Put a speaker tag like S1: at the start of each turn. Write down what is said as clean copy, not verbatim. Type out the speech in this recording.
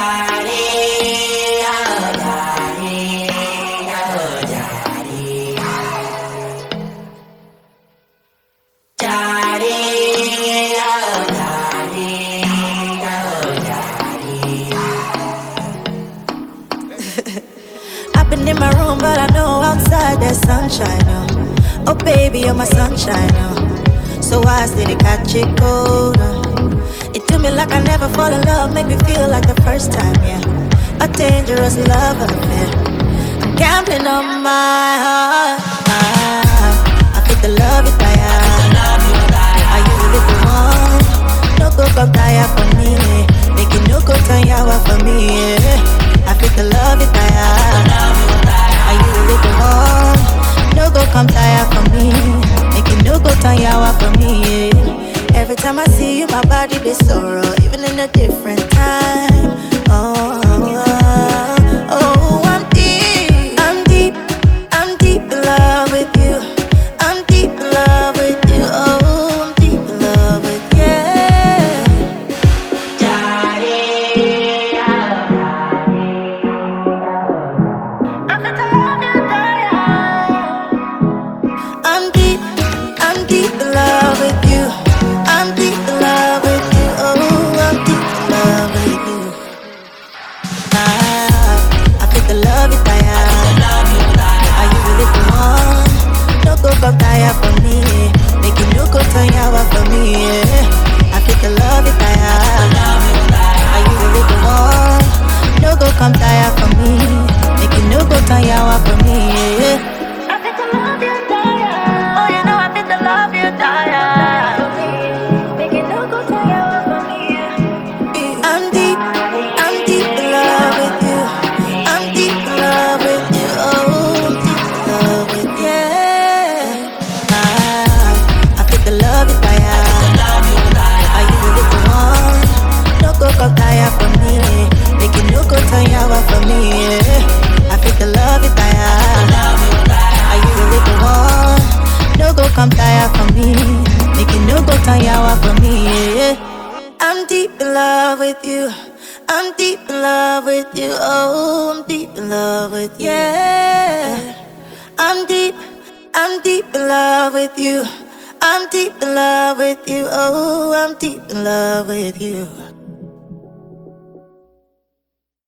S1: I've been in my room, but I know outside there's sunshine. Oh baby, you're my sunshine. So I still catch it cold. It do me like I never fall in love, make me feel like the first time, yeah. A dangerous love affair. I'm gambling on my heart. I feel the love you die. Are you really the one? No go come die for me. Make it no go turn yawa for me, yeah. I feel the love you die. Are you really the one? No go come tire for me. Make it no go turn yawa for me, yeah. Every time I see you, my body they sorrow, even in a different time. Oh, I'm deep in love with you. I'm deep in love with you. Oh, I'm deep in love with you. I'm deep in love with you. I'm deep in love with you. Oh, I'm deep in love with you. I feel the love you die. Are you really the one? No go come die for me. Make you no go turn yawa for me, yeah. I feel the love you die. Are you really the one? No go come die for me. Make you no go turn yawa for me, yeah. I feel the love you die. Oh, you know I feel the love you die. Make it no go turn yawa for me, yeah. I'm deep in love with you. I'm deep in love with you. Oh, I'm deep in love with you. Yeah. I feel the love you die. Are you really the one? No go come die for me. Make it no go turn yawa for me, yeah. I feel the love you die. Are you really the one? No go come tire for me. Make it no go turn yawa for me, yeah. I'm deep in love with you. I'm deep in love with you. Oh, I'm deep in love with you. Yeah. I'm deep in love with you. I'm deep in love with you. Oh, I'm deep in love with you.